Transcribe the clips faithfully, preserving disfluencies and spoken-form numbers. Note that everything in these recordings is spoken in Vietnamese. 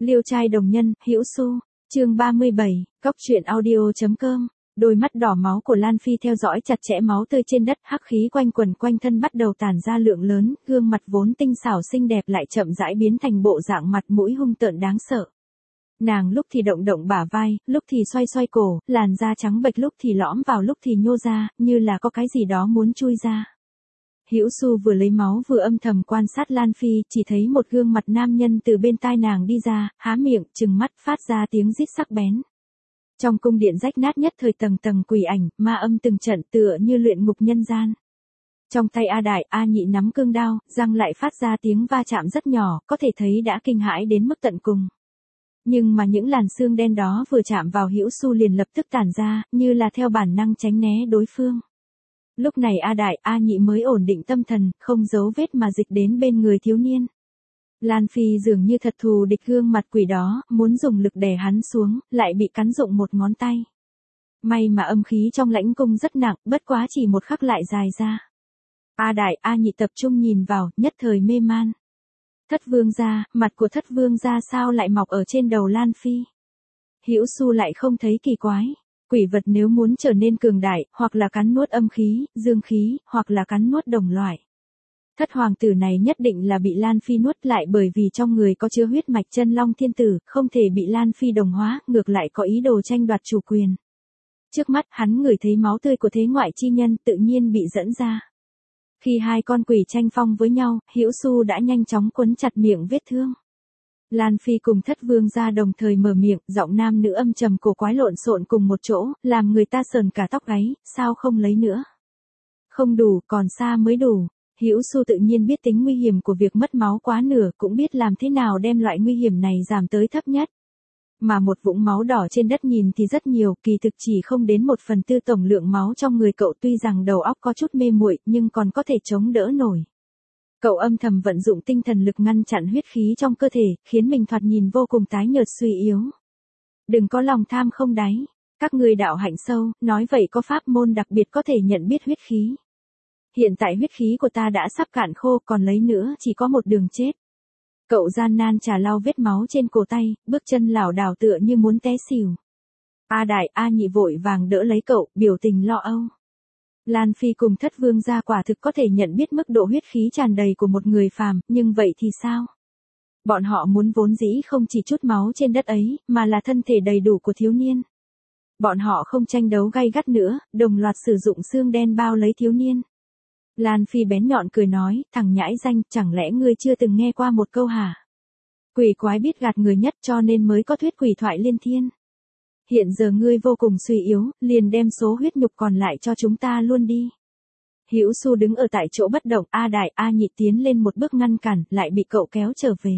Liêu trai đồng nhân, Hữu Xu, chương ba mươi bảy, góc truyện audio.com. Đôi mắt đỏ máu của Lan Phi theo dõi chặt chẽ máu tươi trên đất, hắc khí quanh quần quanh thân bắt đầu tản ra lượng lớn, gương mặt vốn tinh xảo xinh đẹp lại chậm rãi biến thành bộ dạng mặt mũi hung tợn đáng sợ. Nàng lúc thì động động bả vai, lúc thì xoay xoay cổ, làn da trắng bệch lúc thì lõm vào lúc thì nhô ra, như là có cái gì đó muốn chui ra. Hữu Xu vừa lấy máu vừa âm thầm quan sát Lan Phi, chỉ thấy một gương mặt nam nhân từ bên tai nàng đi ra, há miệng, trừng mắt, phát ra tiếng rít sắc bén. Trong cung điện rách nát nhất thời tầng tầng quỷ ảnh, ma âm từng trận tựa như luyện ngục nhân gian. Trong tay A Đại, A Nhị nắm cương đao, răng lại phát ra tiếng va chạm rất nhỏ, có thể thấy đã kinh hãi đến mức tận cùng. Nhưng mà những làn xương đen đó vừa chạm vào Hữu Xu liền lập tức tản ra, như là theo bản năng tránh né đối phương. Lúc này A Đại, A Nhị mới ổn định tâm thần, không giấu vết mà dịch đến bên người thiếu niên. Lan Phi dường như thật thù địch gương mặt quỷ đó, muốn dùng lực đè hắn xuống, lại bị cắn rụng một ngón tay. May mà âm khí trong lãnh cung rất nặng, bất quá chỉ một khắc lại dài ra. A Đại, A Nhị tập trung nhìn vào, nhất thời mê man. Thất vương gia, mặt của thất vương gia sao lại mọc ở trên đầu Lan Phi? Hữu Xu lại không thấy kỳ quái. Quỷ vật nếu muốn trở nên cường đại, hoặc là cắn nuốt âm khí, dương khí, hoặc là cắn nuốt đồng loại. Thất hoàng tử này nhất định là bị Lan Phi nuốt lại bởi vì trong người có chứa huyết mạch chân long thiên tử, không thể bị Lan Phi đồng hóa, ngược lại có ý đồ tranh đoạt chủ quyền. Trước mắt hắn ngửi thấy máu tươi của thế ngoại chi nhân tự nhiên bị dẫn ra. Khi hai con quỷ tranh phong với nhau, Hữu Xu đã nhanh chóng quấn chặt miệng vết thương. Lan Phi cùng thất vương gia đồng thời mở miệng, giọng nam nữ âm trầm cổ quái lộn xộn cùng một chỗ, làm người ta sờn cả tóc gáy, sao không lấy nữa? Không đủ, còn xa mới đủ. Hữu Xu tự nhiên biết tính nguy hiểm của việc mất máu quá nửa, cũng biết làm thế nào đem loại nguy hiểm này giảm tới thấp nhất. Mà một vũng máu đỏ trên đất nhìn thì rất nhiều, kỳ thực chỉ không đến một phần tư tổng lượng máu trong người cậu, tuy rằng đầu óc có chút mê muội, nhưng còn có thể chống đỡ nổi. Cậu âm thầm vận dụng tinh thần lực ngăn chặn huyết khí trong cơ thể, khiến mình thoạt nhìn vô cùng tái nhợt suy yếu. Đừng có lòng tham không đáy. Các người đạo hạnh sâu, nói vậy có pháp môn đặc biệt có thể nhận biết huyết khí. Hiện tại huyết khí của ta đã sắp cạn khô, còn lấy nữa chỉ có một đường chết. Cậu gian nan trà lau vết máu trên cổ tay, bước chân lảo đảo tựa như muốn té xỉu. A Đại, A Nhị vội vàng đỡ lấy cậu, biểu tình lo âu. Lan Phi cùng thất vương gia quả thực có thể nhận biết mức độ huyết khí tràn đầy của một người phàm, nhưng vậy thì sao? Bọn họ muốn vốn dĩ không chỉ chút máu trên đất ấy, mà là thân thể đầy đủ của thiếu niên. Bọn họ không tranh đấu gay gắt nữa, đồng loạt sử dụng xương đen bao lấy thiếu niên. Lan Phi bén nhọn cười nói, thằng nhãi danh, chẳng lẽ ngươi chưa từng nghe qua một câu hả? Quỷ quái biết gạt người nhất cho nên mới có thuyết quỷ thoại liên thiên. Hiện giờ ngươi vô cùng suy yếu, liền đem số huyết nhục còn lại cho chúng ta luôn đi. Hữu Xu đứng ở tại chỗ bất động, A Đại, A Nhị tiến lên một bước ngăn cản, lại bị cậu kéo trở về.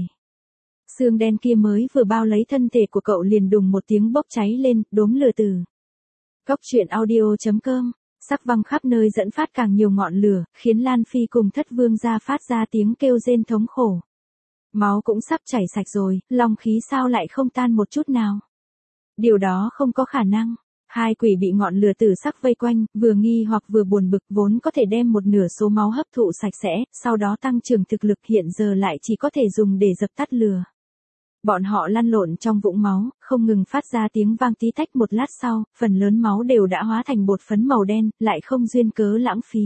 Xương đen kia mới vừa bao lấy thân thể của cậu liền đùng một tiếng bốc cháy lên, đốm lửa từ. Góc truyện audio.com, sắc văng khắp nơi dẫn phát càng nhiều ngọn lửa, khiến Lan Phi cùng thất vương gia phát ra tiếng kêu rên thống khổ. Máu cũng sắp chảy sạch rồi, long khí sao lại không tan một chút nào? Điều đó không có khả năng. Hai quỷ bị ngọn lửa tử sắc vây quanh, vừa nghi hoặc vừa buồn bực, vốn có thể đem một nửa số máu hấp thụ sạch sẽ, sau đó tăng trưởng thực lực, hiện giờ lại chỉ có thể dùng để dập tắt lửa. Bọn họ lăn lộn trong vũng máu, không ngừng phát ra tiếng vang tí tách, một lát sau, phần lớn máu đều đã hóa thành bột phấn màu đen, lại không duyên cớ lãng phí.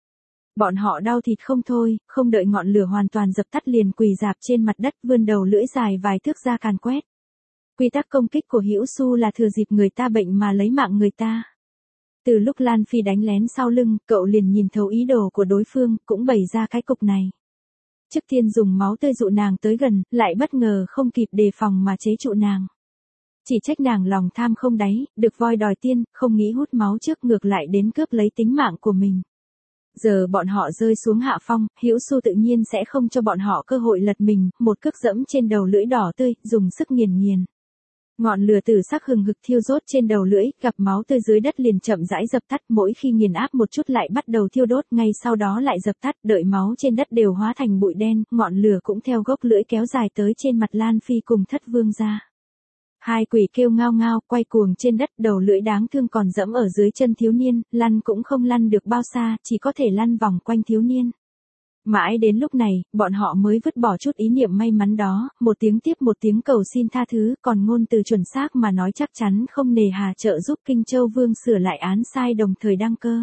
Bọn họ đau thịt không thôi, không đợi ngọn lửa hoàn toàn dập tắt liền quỳ rạp trên mặt đất, vươn đầu lưỡi dài vài thước ra càn quét. Quy tắc công kích của Hữu Xu là thừa dịp người ta bệnh mà lấy mạng người ta. Từ lúc Lan Phi đánh lén sau lưng, cậu liền nhìn thấu ý đồ của đối phương, cũng bày ra cái cục này. Trước tiên dùng máu tươi dụ nàng tới gần, lại bất ngờ không kịp đề phòng mà chế trụ nàng. Chỉ trách nàng lòng tham không đáy, được voi đòi tiên, không nghĩ hút máu trước, ngược lại đến cướp lấy tính mạng của mình. Giờ bọn họ rơi xuống hạ phong, Hữu Xu tự nhiên sẽ không cho bọn họ cơ hội lật mình, một cước dẫm trên đầu lưỡi đỏ tươi, dùng sức nghiền nghiền. Ngọn lửa tử sắc hừng hực thiêu rốt trên đầu lưỡi, gặp máu tươi dưới đất liền chậm rãi dập tắt, mỗi khi nghiền áp một chút lại bắt đầu thiêu đốt, ngay sau đó lại dập tắt, đợi máu trên đất đều hóa thành bụi đen, ngọn lửa cũng theo gốc lưỡi kéo dài tới trên mặt Lan Phi cùng thất vương gia. Hai quỷ kêu ngao ngao, quay cuồng trên đất, đầu lưỡi đáng thương còn dẫm ở dưới chân thiếu niên, lăn cũng không lăn được bao xa, chỉ có thể lăn vòng quanh thiếu niên. Mãi đến lúc này, bọn họ mới vứt bỏ chút ý niệm may mắn đó, một tiếng tiếp một tiếng cầu xin tha thứ, còn ngôn từ chuẩn xác mà nói chắc chắn không nề hà trợ giúp Kinh Châu Vương sửa lại án sai đồng thời đăng cơ.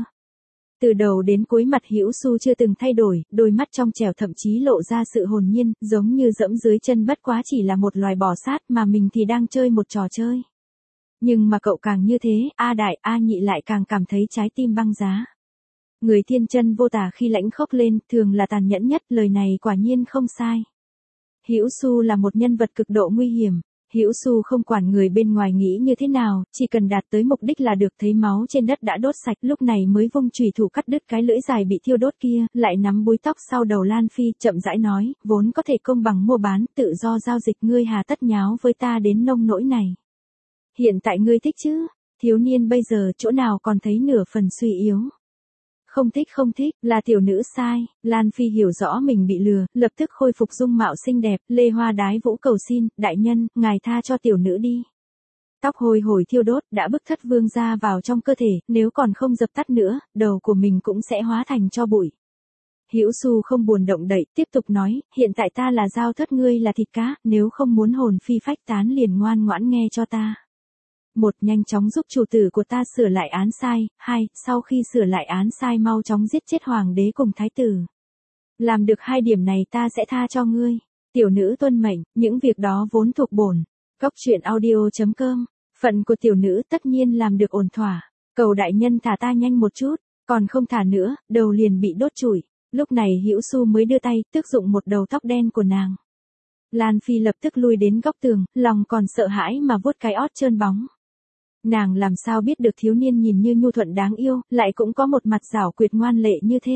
Từ đầu đến cuối mặt Hữu Xu chưa từng thay đổi, đôi mắt trong trẻo thậm chí lộ ra sự hồn nhiên, giống như dẫm dưới chân bất quá chỉ là một loài bò sát mà mình thì đang chơi một trò chơi. Nhưng mà cậu càng như thế, A Đại, A Nhị lại càng cảm thấy trái tim băng giá. Người thiên chân vô tả khi lãnh khốc lên, thường là tàn nhẫn nhất, lời này quả nhiên không sai. Hữu Xu là một nhân vật cực độ nguy hiểm. Hữu Xu không quản người bên ngoài nghĩ như thế nào, chỉ cần đạt tới mục đích là được. Thấy máu trên đất đã đốt sạch, lúc này mới vung chùy thủ cắt đứt cái lưỡi dài bị thiêu đốt kia, lại nắm búi tóc sau đầu Lan Phi, chậm rãi nói, vốn có thể công bằng mua bán, tự do giao dịch, ngươi hà tất nháo với ta đến nông nỗi này. Hiện tại ngươi thích chứ? Thiếu niên bây giờ chỗ nào còn thấy nửa phần suy yếu. Không thích không thích, là tiểu nữ sai. Lan Phi hiểu rõ mình bị lừa, lập tức khôi phục dung mạo xinh đẹp, lê hoa đái vũ cầu xin, đại nhân, ngài tha cho tiểu nữ đi. Tóc hồi hồi thiêu đốt, đã bức thất vương gia vào trong cơ thể, nếu còn không dập tắt nữa, đầu của mình cũng sẽ hóa thành tro bụi. Hữu Xu không buồn động đậy, tiếp tục nói, hiện tại ta là dao thất, ngươi là thịt cá, nếu không muốn hồn phi phách tán liền ngoan ngoãn nghe cho ta. Một, nhanh chóng giúp chủ tử của ta sửa lại án sai. Hai, sau khi sửa lại án sai mau chóng giết chết hoàng đế cùng thái tử. Làm được hai điểm này ta sẽ tha cho ngươi. Tiểu nữ tuân mệnh, những việc đó vốn thuộc bổn. Góc truyện audio chấm com. Phận của tiểu nữ tất nhiên làm được ổn thỏa. Cầu đại nhân thả ta nhanh một chút, còn không thả nữa, đầu liền bị đốt trụi. Lúc này Hữu Xu mới đưa tay, tước dụng một đầu tóc đen của nàng. Lan Phi lập tức lui đến góc tường, lòng còn sợ hãi mà vuốt cái ót trơn bóng. Nàng làm sao biết được thiếu niên nhìn như nhu thuận đáng yêu, lại cũng có một mặt giảo quyệt ngoan lệ như thế.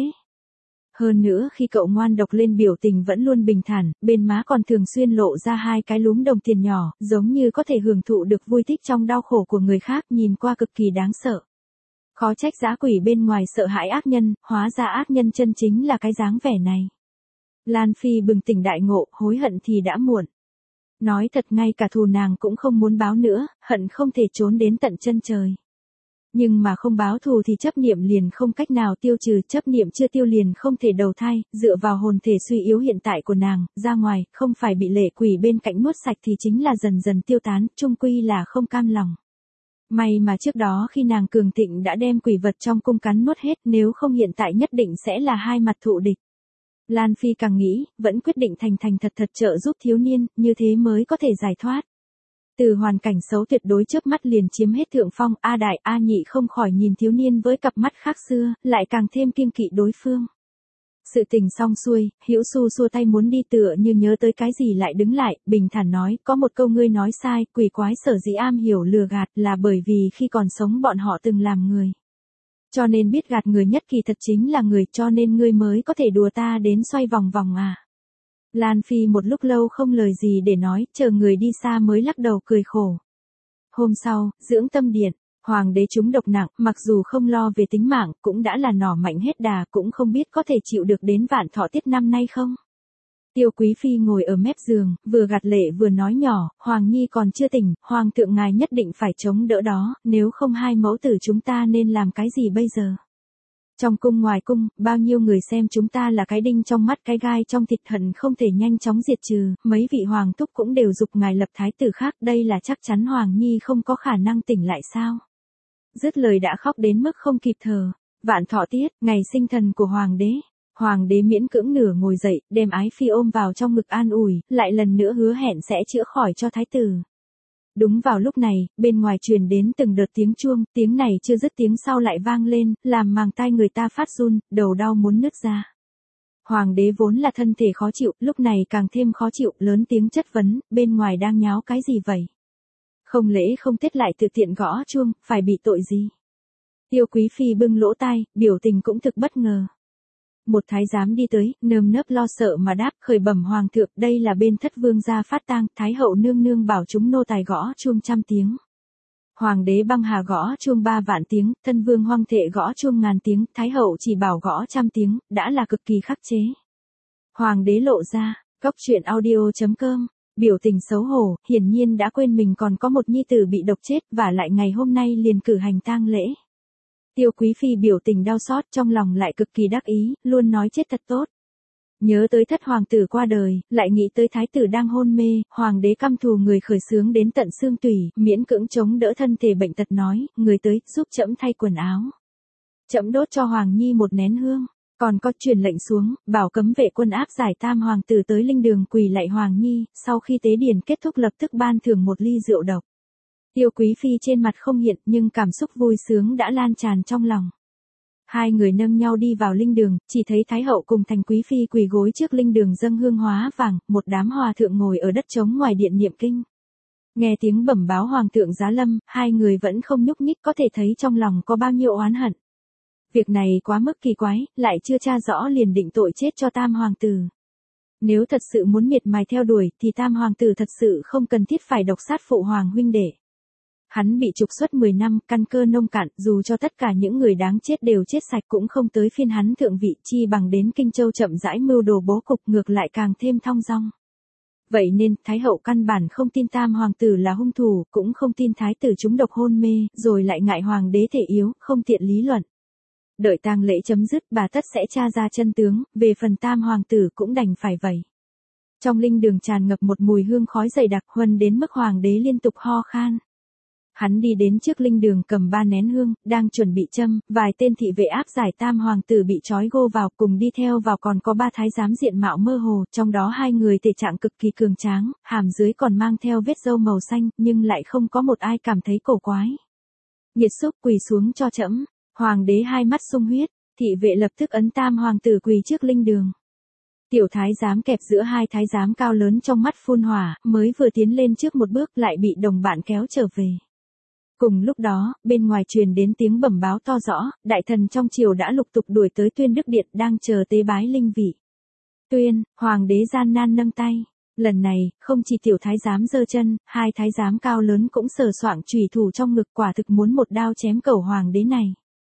Hơn nữa khi cậu ngoan độc lên biểu tình vẫn luôn bình thản, bên má còn thường xuyên lộ ra hai cái lúm đồng tiền nhỏ, giống như có thể hưởng thụ được vui thích trong đau khổ của người khác, nhìn qua cực kỳ đáng sợ. Khó trách dã quỷ bên ngoài sợ hãi ác nhân, hóa ra ác nhân chân chính là cái dáng vẻ này. Lan Phi bừng tỉnh đại ngộ, hối hận thì đã muộn. Nói thật ngay cả thù nàng cũng không muốn báo nữa, hận không thể trốn đến tận chân trời. Nhưng mà không báo thù thì chấp niệm liền không cách nào tiêu trừ, chấp niệm chưa tiêu liền không thể đầu thai, dựa vào hồn thể suy yếu hiện tại của nàng, ra ngoài, không phải bị lệ quỷ bên cạnh nuốt sạch thì chính là dần dần tiêu tán, chung quy là không cam lòng. May mà trước đó khi nàng cường thịnh đã đem quỷ vật trong cung cắn nuốt hết, nếu không hiện tại nhất định sẽ là hai mặt thụ địch. Lan Phi càng nghĩ, vẫn quyết định thành thành thật thật trợ giúp thiếu niên, như thế mới có thể giải thoát. Từ hoàn cảnh xấu tuyệt đối chớp mắt liền chiếm hết thượng phong, A Đại, A Nhị không khỏi nhìn thiếu niên với cặp mắt khác xưa, lại càng thêm kiêng kỵ đối phương. Sự tình xong xuôi, Hữu Xu xua tay muốn đi tựa như nhớ tới cái gì lại đứng lại, bình thản nói, có một câu ngươi nói sai, quỷ quái sở dĩ am hiểu lừa gạt là bởi vì khi còn sống bọn họ từng làm người. Cho nên biết gạt người nhất kỳ thật chính là người, cho nên ngươi mới có thể đùa ta đến xoay vòng vòng à. Lan Phi một lúc lâu không lời gì để nói, chờ người đi xa mới lắc đầu cười khổ. Hôm sau, dưỡng tâm điện, hoàng đế trúng độc nặng, mặc dù không lo về tính mạng, cũng đã là nỏ mạnh hết đà, cũng không biết có thể chịu được đến vạn thọ tiết năm nay không. Tiêu Quý Phi ngồi ở mép giường, vừa gạt lệ vừa nói nhỏ, Hoàng Nhi còn chưa tỉnh, Hoàng thượng ngài nhất định phải chống đỡ đó, nếu không hai mẫu tử chúng ta nên làm cái gì bây giờ? Trong cung ngoài cung, bao nhiêu người xem chúng ta là cái đinh trong mắt cái gai trong thịt, hận không thể nhanh chóng diệt trừ, mấy vị hoàng thúc cũng đều giục ngài lập thái tử khác, đây là chắc chắn Hoàng Nhi không có khả năng tỉnh lại sao? Dứt lời đã khóc đến mức không kịp thở. Vạn thọ tiết, ngày sinh thần của hoàng đế. Hoàng đế miễn cưỡng nửa ngồi dậy, đem Ái Phi ôm vào trong ngực an ủi, lại lần nữa hứa hẹn sẽ chữa khỏi cho thái tử. Đúng vào lúc này, bên ngoài truyền đến từng đợt tiếng chuông, tiếng này chưa dứt tiếng sau lại vang lên, làm màng tai người ta phát run, đầu đau muốn nứt ra. Hoàng đế vốn là thân thể khó chịu, lúc này càng thêm khó chịu, lớn tiếng chất vấn, bên ngoài đang nháo cái gì vậy? Không lễ không tết lại tự tiện gõ chuông, phải bị tội gì? Tiêu Quý Phi bưng lỗ tai, biểu tình cũng thực bất ngờ. Một thái giám đi tới, nơm nớp lo sợ mà đáp, khởi bẩm hoàng thượng, đây là bên thất vương gia phát tang, thái hậu nương nương bảo chúng nô tài gõ chuông trăm tiếng. Hoàng đế băng hà gõ chuông ba vạn tiếng, thân vương hoang thệ gõ chuông ngàn tiếng, thái hậu chỉ bảo gõ trăm tiếng, đã là cực kỳ khắc chế. Hoàng đế lộ ra, góc truyện audio chấm com, biểu tình xấu hổ, hiển nhiên đã quên mình còn có một nhi tử bị độc chết, và lại ngày hôm nay liền cử hành tang lễ. Tiêu Quý Phi biểu tình đau xót, trong lòng lại cực kỳ đắc ý, luôn nói chết thật tốt. Nhớ tới thất hoàng tử qua đời, lại nghĩ tới thái tử đang hôn mê, hoàng đế căm thù người khởi xướng đến tận xương tủy, miễn cưỡng chống đỡ thân thể bệnh tật nói, người tới, giúp trẫm thay quần áo. Trẫm đốt cho Hoàng Nhi một nén hương, còn có truyền lệnh xuống, bảo cấm vệ quân áp giải tam hoàng tử tới linh đường quỳ lạy Hoàng Nhi, sau khi tế điển kết thúc lập tức ban thưởng một ly rượu độc. Tiêu Quý Phi trên mặt không hiện nhưng cảm xúc vui sướng đã lan tràn trong lòng. Hai người nâng nhau đi vào linh đường, chỉ thấy Thái hậu cùng Thành Quý Phi quỳ gối trước linh đường dâng hương hóa vàng, một đám hòa thượng ngồi ở đất trống ngoài điện niệm kinh. Nghe tiếng bẩm báo hoàng thượng giá lâm, hai người vẫn không nhúc nhích, có thể thấy trong lòng có bao nhiêu oán hận. Việc này quá mức kỳ quái, lại chưa tra rõ liền định tội chết cho tam hoàng tử. Nếu thật sự muốn miệt mài theo đuổi thì tam hoàng tử thật sự không cần thiết phải độc sát phụ hoàng huynh đệ. Hắn bị trục xuất mười năm, căn cơ nông cạn, dù cho tất cả những người đáng chết đều chết sạch cũng không tới phiên hắn thượng vị, chi bằng đến Kinh Châu chậm rãi mưu đồ bố cục, ngược lại càng thêm thong dong. Vậy nên, Thái hậu căn bản không tin tam hoàng tử là hung thủ, cũng không tin thái tử trúng độc hôn mê, rồi lại ngại hoàng đế thể yếu, không tiện lý luận. Đợi tang lễ chấm dứt, bà tất sẽ tra ra chân tướng, về phần tam hoàng tử cũng đành phải vậy. Trong linh đường tràn ngập một mùi hương khói dày đặc, huân đến mức hoàng đế liên tục ho khan. Hắn đi đến trước linh đường cầm ba nén hương, đang chuẩn bị châm, vài tên thị vệ áp giải tam hoàng tử bị trói gô vào, cùng đi theo vào còn có ba thái giám diện mạo mơ hồ, trong đó hai người thể trạng cực kỳ cường tráng, hàm dưới còn mang theo vết râu màu xanh, nhưng lại không có một ai cảm thấy cổ quái. Nhiệt xúc quỳ xuống cho trẫm. Hoàng đế hai mắt sung huyết, thị vệ lập tức ấn tam hoàng tử quỳ trước linh đường. Tiểu thái giám kẹp giữa hai thái giám cao lớn trong mắt phun hỏa, mới vừa tiến lên trước một bước lại bị đồng bạn kéo trở về. Cùng lúc đó, bên ngoài truyền đến tiếng bẩm báo to rõ, đại thần trong triều đã lục tục đuổi tới Tuyên Đức Điện đang chờ tế bái linh vị. Tuyên, hoàng đế gian nan nâng tay. Lần này, không chỉ tiểu thái giám giơ chân, hai thái giám cao lớn cũng sờ soạng chùy thủ trong ngực, quả thực muốn một đao chém cẩu hoàng đế này.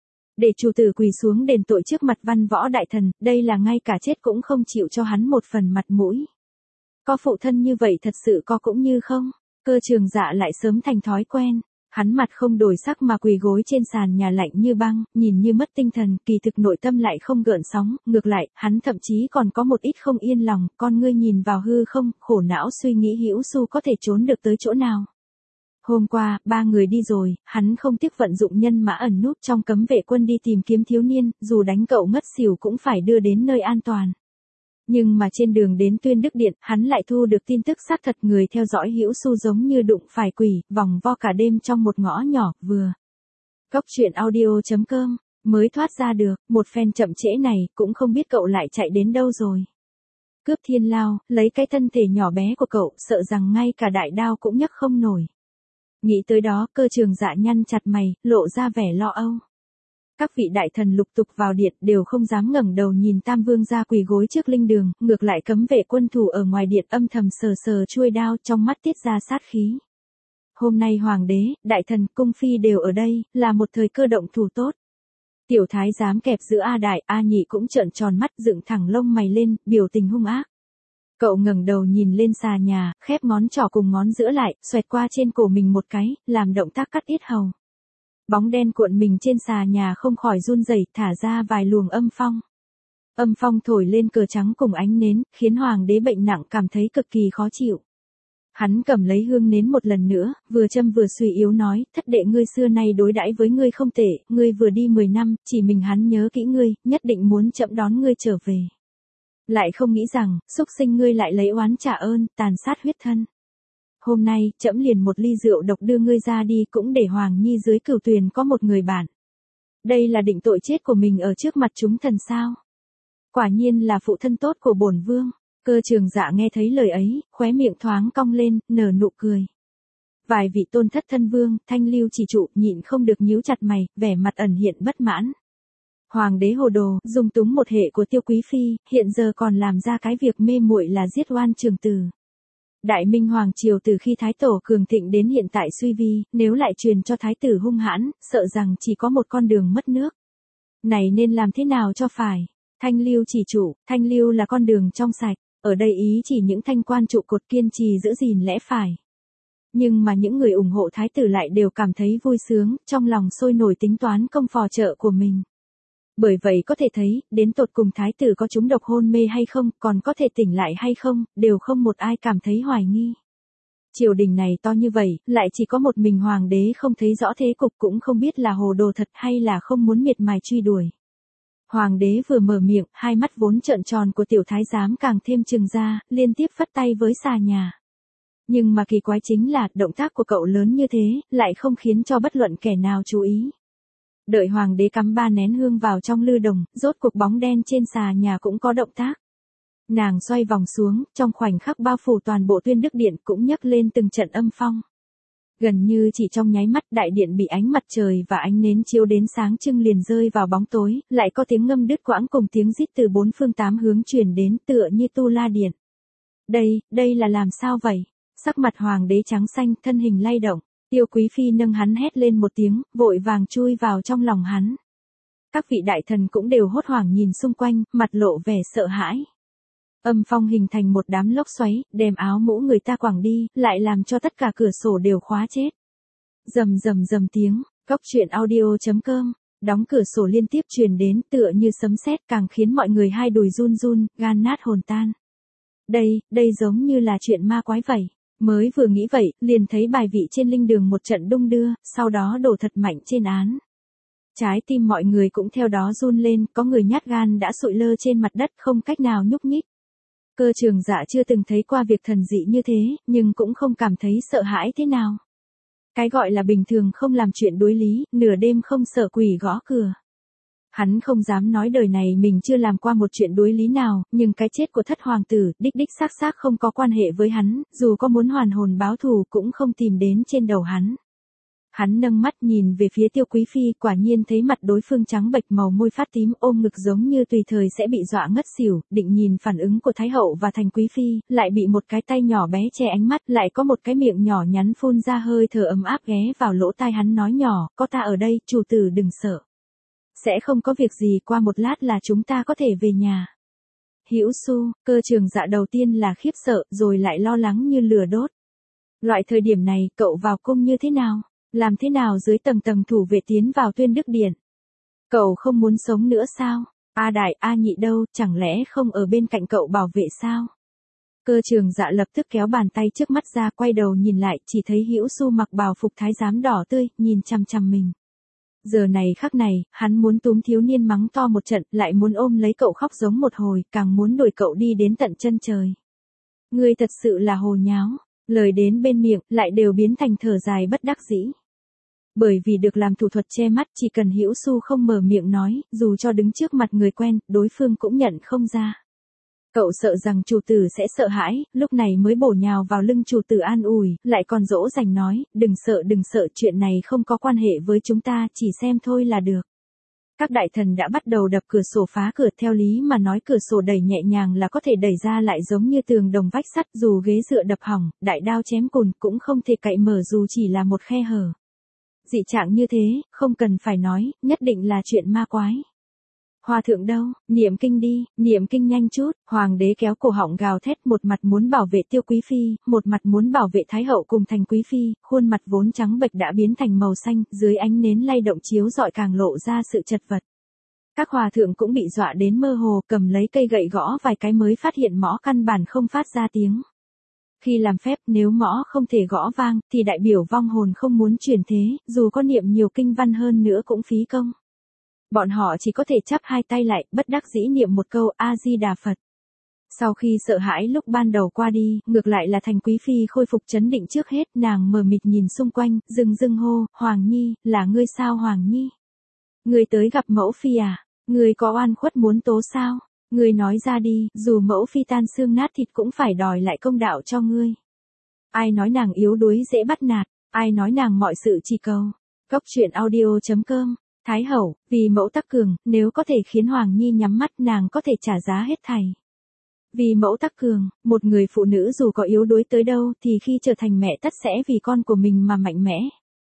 Để chủ tử quỳ xuống đền tội trước mặt văn võ đại thần, đây là ngay cả chết cũng không chịu cho hắn một phần mặt mũi. Có phụ thân như vậy thật sự có cũng như không, Cơ Trường Dạ lại sớm thành thói quen. Hắn mặt không đổi sắc mà quỳ gối trên sàn nhà lạnh như băng, nhìn như mất tinh thần, kỳ thực nội tâm lại không gợn sóng, ngược lại, hắn thậm chí còn có một ít không yên lòng, con ngươi nhìn vào hư không, khổ não suy nghĩ Hữu Xu có thể trốn được tới chỗ nào. Hôm qua, ba người đi rồi, hắn không tiếc vận dụng nhân mã ẩn núp trong cấm vệ quân đi tìm kiếm thiếu niên, dù đánh cậu ngất xỉu cũng phải đưa đến nơi an toàn. Nhưng mà trên đường đến Tuyên Đức Điện, hắn lại thu được tin tức xác thật, người theo dõi Hữu Xu giống như đụng phải quỷ, vòng vo cả đêm trong một ngõ nhỏ, vừa. Cốc truyện audio chấm com, mới thoát ra được, một phen chậm trễ này, cũng không biết cậu lại chạy đến đâu rồi. Cướp thiên lao, lấy cái thân thể nhỏ bé của cậu, sợ rằng ngay cả đại đao cũng nhấc không nổi. Nghĩ tới đó, Cơ Trường Dạ nhăn chặt mày, lộ ra vẻ lo âu. Các vị đại thần lục tục vào điện đều không dám ngẩng đầu nhìn Tam Vương gia quỳ gối trước linh đường, ngược lại cấm vệ quân thủ ở ngoài điện âm thầm sờ sờ chuôi đao, trong mắt tiết ra sát khí. Hôm nay hoàng đế, đại thần, cung phi đều ở đây, là một thời cơ động thủ tốt. Tiểu thái giám kẹp giữa A Đại, A Nhị cũng trợn tròn mắt, dựng thẳng lông mày lên, biểu tình hung ác. Cậu ngẩng đầu nhìn lên xà nhà, khép ngón trỏ cùng ngón giữa lại, xoẹt qua trên cổ mình một cái, làm động tác cắt yết hầu. Bóng đen cuộn mình trên xà nhà không khỏi run rẩy, thả ra vài luồng âm phong. Âm phong thổi lên cờ trắng cùng ánh nến, khiến hoàng đế bệnh nặng cảm thấy cực kỳ khó chịu. Hắn cầm lấy hương nến một lần nữa, vừa châm vừa suy yếu nói, thất đệ ngươi xưa nay đối đãi với ngươi không tệ, ngươi vừa đi mười năm, chỉ mình hắn nhớ kỹ ngươi, nhất định muốn chậm đón ngươi trở về. Lại không nghĩ rằng, xúc sinh ngươi lại lấy oán trả ơn, tàn sát huyết thân. Hôm nay, trẫm liền một ly rượu độc đưa ngươi ra đi, cũng để Hoàng Nhi dưới cửu tuyền có một người bạn. Đây là định tội chết của mình ở trước mặt chúng thần sao? Quả nhiên là phụ thân tốt của bổn vương. Cơ Trường Dạ nghe thấy lời ấy, khóe miệng thoáng cong lên, nở nụ cười. Vài vị tôn thất thân vương, Thanh Lưu chỉ trụ, nhịn không được nhíu chặt mày, vẻ mặt ẩn hiện bất mãn. Hoàng đế hồ đồ, dung túng một hệ của Tiêu Quý Phi, hiện giờ còn làm ra cái việc mê muội là giết oan trường tử. Đại Minh Hoàng Triều từ khi Thái Tổ cường thịnh đến hiện tại suy vi, nếu lại truyền cho Thái tử hung hãn, sợ rằng chỉ có một con đường mất nước. Này nên làm thế nào cho phải? Thanh Lưu chỉ chủ, Thanh Lưu là con đường trong sạch, ở đây ý chỉ những thanh quan trụ cột kiên trì giữ gìn lẽ phải. Nhưng mà những người ủng hộ Thái tử lại đều cảm thấy vui sướng, trong lòng sôi nổi tính toán công phò trợ của mình. Bởi vậy có thể thấy, đến tột cùng thái tử có trúng độc hôn mê hay không, còn có thể tỉnh lại hay không, đều không một ai cảm thấy hoài nghi. Triều đình này to như vậy, lại chỉ có một mình hoàng đế không thấy rõ thế cục, cũng không biết là hồ đồ thật hay là không muốn miệt mài truy đuổi. Hoàng đế vừa mở miệng, hai mắt vốn trợn tròn của tiểu thái giám càng thêm trừng ra, liên tiếp phất tay với xà nhà. Nhưng mà kỳ quái chính là, động tác của cậu lớn như thế, lại không khiến cho bất luận kẻ nào chú ý. Đợi hoàng đế cắm ba nén hương vào trong lư đồng, rốt cuộc bóng đen trên xà nhà cũng có động tác. Nàng xoay vòng xuống, trong khoảnh khắc bao phủ toàn bộ Tuyên Đức Điện cũng nhấc lên từng trận âm phong. Gần như chỉ trong nháy mắt, đại điện bị ánh mặt trời và ánh nến chiếu đến sáng trưng liền rơi vào bóng tối, lại có tiếng ngâm đứt quãng cùng tiếng rít từ bốn phương tám hướng truyền đến tựa như tu la điện. Đây, đây là làm sao vậy? Sắc mặt hoàng đế trắng xanh, thân hình lay động. Tiêu Quý Phi nâng hắn hét lên một tiếng, vội vàng chui vào trong lòng hắn. Các vị đại thần cũng đều hốt hoảng nhìn xung quanh, mặt lộ vẻ sợ hãi. Âm phong hình thành một đám lốc xoáy, đem áo mũ người ta quẳng đi, lại làm cho tất cả cửa sổ đều khóa chết. Rầm rầm rầm tiếng, Cóc Truyện Audio chấm com, đóng cửa sổ liên tiếp truyền đến tựa như sấm sét, càng khiến mọi người hai đùi run run, gan nát hồn tan. Đây, đây giống như là chuyện ma quái vậy. Mới vừa nghĩ vậy, liền thấy bài vị trên linh đường một trận đung đưa, sau đó đổ thật mạnh trên án. Trái tim mọi người cũng theo đó run lên, có người nhát gan đã sụi lơ trên mặt đất không cách nào nhúc nhích. Cơ Trường Dạ chưa từng thấy qua việc thần dị như thế, nhưng cũng không cảm thấy sợ hãi thế nào. Cái gọi là bình thường không làm chuyện đối lý, nửa đêm không sợ quỷ gõ cửa. Hắn không dám nói đời này mình chưa làm qua một chuyện đối lý nào, nhưng cái chết của thất hoàng tử, đích đích xác xác không có quan hệ với hắn, dù có muốn hoàn hồn báo thù cũng không tìm đến trên đầu hắn. Hắn nâng mắt nhìn về phía Tiêu Quý Phi, quả nhiên thấy mặt đối phương trắng bệch, màu môi phát tím, ôm ngực giống như tùy thời sẽ bị dọa ngất xỉu, định nhìn phản ứng của Thái hậu và Thành Quý Phi, lại bị một cái tay nhỏ bé che ánh mắt, lại có một cái miệng nhỏ nhắn phun ra hơi thở ấm áp ghé vào lỗ tai hắn nói nhỏ, có ta ở đây, chủ tử đừng sợ. Sẽ không có việc gì, qua một lát là chúng ta có thể về nhà. Hữu Xu, Cơ Trường Dạ đầu tiên là khiếp sợ, rồi lại lo lắng như lửa đốt. Loại thời điểm này, cậu vào cung như thế nào? Làm thế nào dưới tầng tầng thủ vệ tiến vào Tuyên Đức Điện? Cậu không muốn sống nữa sao? A Đại, A Nhị đâu, chẳng lẽ không ở bên cạnh cậu bảo vệ sao? Cơ Trường Dạ lập tức kéo bàn tay trước mắt ra, quay đầu nhìn lại, chỉ thấy Hữu Xu mặc bào phục thái giám đỏ tươi, nhìn chằm chằm mình. Giờ này khắc này, hắn muốn túm thiếu niên mắng to một trận, lại muốn ôm lấy cậu khóc giống một hồi, càng muốn đuổi cậu đi đến tận chân trời. Ngươi thật sự là hồ nháo, lời đến bên miệng, lại đều biến thành thở dài bất đắc dĩ. Bởi vì được làm thủ thuật che mắt, chỉ cần Hữu Xu không mở miệng nói, dù cho đứng trước mặt người quen, đối phương cũng nhận không ra. Cậu sợ rằng chủ tử sẽ sợ hãi, lúc này mới bổ nhào vào lưng chủ tử an ủi, lại còn dỗ dành nói, đừng sợ đừng sợ, chuyện này không có quan hệ với chúng ta, chỉ xem thôi là được. Các đại thần đã bắt đầu đập cửa sổ phá cửa, theo lý mà nói cửa sổ đẩy nhẹ nhàng là có thể đẩy ra lại giống như tường đồng vách sắt, dù ghế dựa đập hỏng, đại đao chém cùn cũng không thể cậy mở dù chỉ là một khe hở. Dị trạng như thế, không cần phải nói, nhất định là chuyện ma quái. Hòa thượng đâu, niệm kinh đi, niệm kinh nhanh chút, hoàng đế kéo cổ họng gào thét, một mặt muốn bảo vệ Tiêu Quý Phi, một mặt muốn bảo vệ Thái hậu cùng Thành Quý Phi, khuôn mặt vốn trắng bệch đã biến thành màu xanh, dưới ánh nến lay động chiếu rọi càng lộ ra sự chật vật. Các hòa thượng cũng bị dọa đến mơ hồ, cầm lấy cây gậy gõ vài cái mới phát hiện mõ căn bản không phát ra tiếng. Khi làm phép, nếu mõ không thể gõ vang, thì đại biểu vong hồn không muốn chuyển thế, dù có niệm nhiều kinh văn hơn nữa cũng phí công. Bọn họ chỉ có thể chắp hai tay lại, bất đắc dĩ niệm một câu A-di-đà Phật. Sau khi sợ hãi lúc ban đầu qua đi, ngược lại là Thành Quý Phi khôi phục trấn định trước hết, nàng mờ mịt nhìn xung quanh, dưng dưng hô, Hoàng Nhi, là ngươi sao Hoàng Nhi? Ngươi tới gặp mẫu phi à? Ngươi có oan khuất muốn tố sao? Ngươi nói ra đi, dù mẫu phi tan xương nát thịt cũng phải đòi lại công đạo cho ngươi. Ai nói nàng yếu đuối dễ bắt nạt, ai nói nàng mọi sự chỉ cầu. Cóc Truyện Audio chấm com. Thái hậu, vì mẫu tắc cường, nếu có thể khiến Hoàng Nhi nhắm mắt nàng có thể trả giá hết thảy. Vì mẫu tắc cường, một người phụ nữ dù có yếu đuối tới đâu thì khi trở thành mẹ tất sẽ vì con của mình mà mạnh mẽ.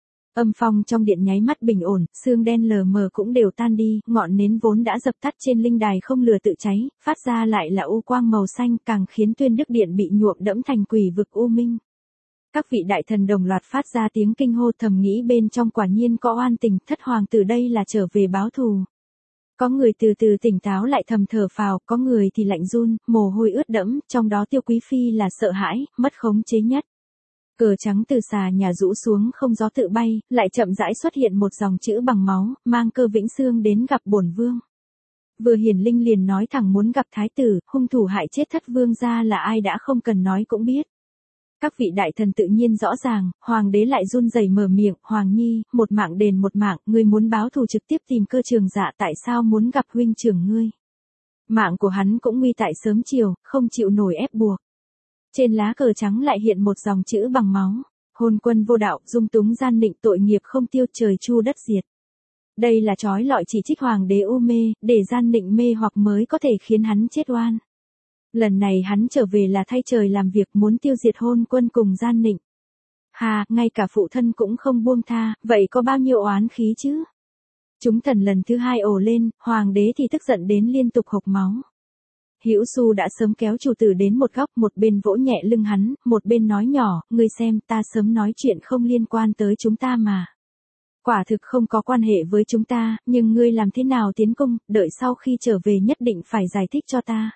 Âm phong trong điện nháy mắt bình ổn, sương đen lờ mờ cũng đều tan đi, ngọn nến vốn đã dập tắt trên linh đài không lừa tự cháy, phát ra lại là u quang màu xanh, càng khiến Tuyên Đức Điện bị nhuộm đẫm thành quỷ vực u minh. Các vị đại thần đồng loạt phát ra tiếng kinh hô, thầm nghĩ bên trong quả nhiên có oan tình, thất hoàng tử đây là trở về báo thù. Có người từ từ tỉnh táo lại thầm thở phào, có người thì lạnh run, mồ hôi ướt đẫm, trong đó Tiêu Quý Phi là sợ hãi, mất khống chế nhất. Cờ trắng từ xà nhà rũ xuống không gió tự bay, lại chậm rãi xuất hiện một dòng chữ bằng máu, mang Cơ Vĩnh Xương đến gặp bổn vương. Vừa hiển linh liền nói thẳng muốn gặp thái tử, hung thủ hại chết thất vương gia là ai đã không cần nói cũng biết. Các vị đại thần tự nhiên rõ ràng, hoàng đế lại run rẩy mở miệng, Hoàng Nhi, một mạng đền một mạng, ngươi muốn báo thù trực tiếp tìm Cơ Trường Dạ, tại sao muốn gặp huynh trưởng ngươi? Mạng của hắn cũng nguy tại sớm chiều, không chịu nổi ép buộc. Trên lá cờ trắng lại hiện một dòng chữ bằng máu, hôn quân vô đạo, dung túng gian nịnh, tội nghiệp không tiêu, trời chu đất diệt. Đây là trói lọi chỉ trích hoàng đế u mê, để gian nịnh mê hoặc mới có thể khiến hắn chết oan. Lần này hắn trở về là thay trời làm việc, muốn tiêu diệt hôn quân cùng gian nịnh. Hà, ngay cả phụ thân cũng không buông tha, vậy có bao nhiêu oán khí chứ? Chúng thần lần thứ hai ồ lên, hoàng đế thì tức giận đến liên tục hộc máu. Hữu Xu đã sớm kéo chủ tử đến một góc, một bên vỗ nhẹ lưng hắn, một bên nói nhỏ, ngươi xem, ta sớm nói chuyện không liên quan tới chúng ta mà. Quả thực không có quan hệ với chúng ta, nhưng ngươi làm thế nào tiến cung, đợi sau khi trở về nhất định phải giải thích cho ta.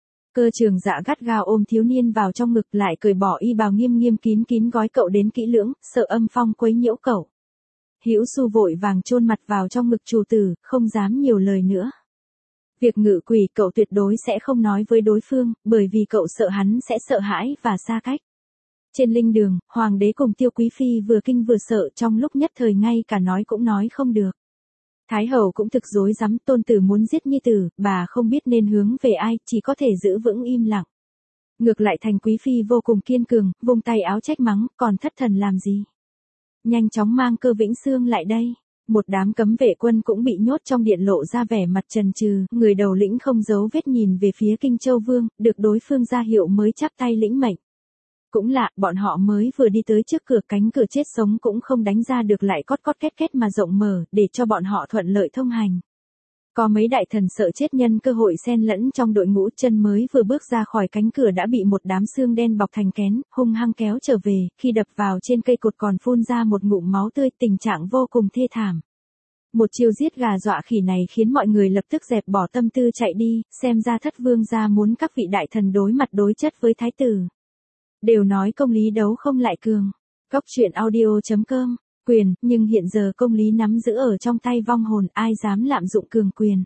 Cơ Trường Dạ gắt gao ôm thiếu niên vào trong ngực, lại cởi bỏ y bào nghiêm nghiêm kín kín gói cậu đến kỹ lưỡng, sợ âm phong quấy nhiễu cậu. Hữu Xu vội vàng chôn mặt vào trong ngực chủ tử, không dám nhiều lời nữa. Việc ngự quỷ cậu tuyệt đối sẽ không nói với đối phương, bởi vì cậu sợ hắn sẽ sợ hãi và xa cách. Trên linh đường, hoàng đế cùng Tiêu Quý Phi vừa kinh vừa sợ, trong lúc nhất thời ngay cả nói cũng nói không được. Thái hậu cũng thực rối rắm, tôn tử muốn giết nhi tử, bà không biết nên hướng về ai, chỉ có thể giữ vững im lặng. Ngược lại Thành Quý Phi vô cùng kiên cường, vung tay áo trách mắng, còn thất thần làm gì? Nhanh chóng mang Cơ Vĩnh Xương lại đây. Một đám cấm vệ quân cũng bị nhốt trong điện lộ ra vẻ mặt trần trừ, người đầu lĩnh không giấu vết nhìn về phía Kinh Châu Vương, được đối phương ra hiệu mới chắp tay lĩnh mệnh. Cũng lạ, bọn họ mới vừa đi tới trước cửa, cánh cửa chết sống cũng không đánh ra được, lại cót cót két két mà rộng mở, để cho bọn họ thuận lợi thông hành. Có mấy đại thần sợ chết nhân cơ hội xen lẫn trong đội ngũ, chân mới vừa bước ra khỏi cánh cửa đã bị một đám xương đen bọc thành kén, hung hăng kéo trở về, khi đập vào trên cây cột còn phun ra một ngụm máu tươi, tình trạng vô cùng thê thảm. Một chiêu giết gà dọa khỉ này khiến mọi người lập tức dẹp bỏ tâm tư chạy đi, xem ra thất vương gia muốn các vị đại thần đối mặt đối chất với thái tử. Đều nói công lý đấu không lại cường. Góc truyện audio chấm com, quyền, nhưng hiện giờ công lý nắm giữ ở trong tay vong hồn, ai dám lạm dụng cường quyền?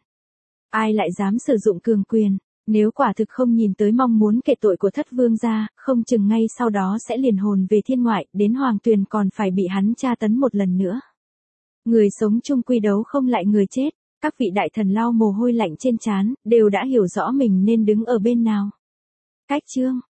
Ai lại dám sử dụng cường quyền? Nếu quả thực không nhìn tới mong muốn kệ tội của thất vương gia, không chừng ngay sau đó sẽ liền hồn về thiên ngoại, đến hoàng tuyền còn phải bị hắn tra tấn một lần nữa. Người sống chung quy đấu không lại người chết, các vị đại thần lau mồ hôi lạnh trên trán, đều đã hiểu rõ mình nên đứng ở bên nào. Cách chương